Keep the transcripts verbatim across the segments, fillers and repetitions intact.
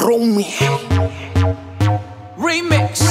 Rumi Remix.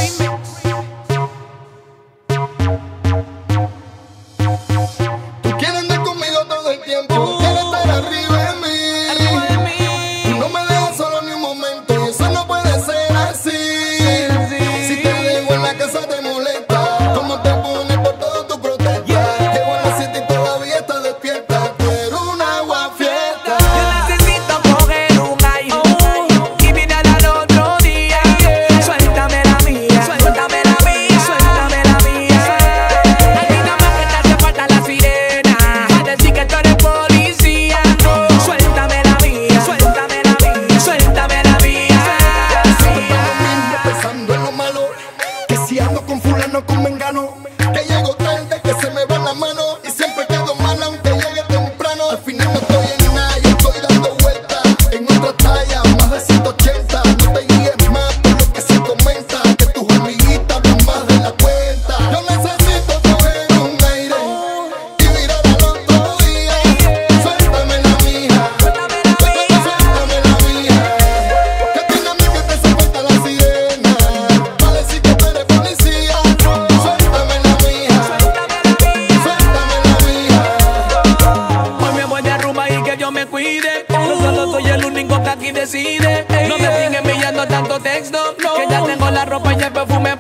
Tú quieres andar conmigo todo el tiempo, uh, quieres estar arriba de mí, arriba de mí. Tú no me dejas solo ni un momento y eso no puede ser así. Sí, sí. Si te dejo en la casa te molesta, cómo te pones por todo tu protesta. Yeah. Que buena si y todavía estás despierta. Tú eres un agua fiesta. Yo necesito coger un aire oh, y mirar al otro día. Yeah. Suéltame la mía, suéltame la mía, suéltame la mía. A ti nada más que te hace falta la sirena a decir que tú eres policía. Oh, suéltame la mía, suéltame la mía, suéltame la mía. Siempre estamos mismos pensando en lo malo, que si ando con fulano con mengano, que llego tarde, que se me va la mano y siempre quedo mal aunque llegue temprano. Al final no estoy en nada, yo estoy dando vueltas en otra talla, más de ciento ochenta. No te guíes más por lo que se comenta, que tus amiguitas van más de la cuenta. Yo necesito coger un aire y mirar al otro día. Suéltame la mía, suéltame la mía. Que tiene a mí que te hace falta la sirena pa' decir que tú eres policía. Suéltame la mía, suéltame la mía. Hoy me voy de rumba y que yo me cuide. Yo solo soy el único que aquí decide. No me siguen enviando tanto texto, que ya tengo la ropa y el perfume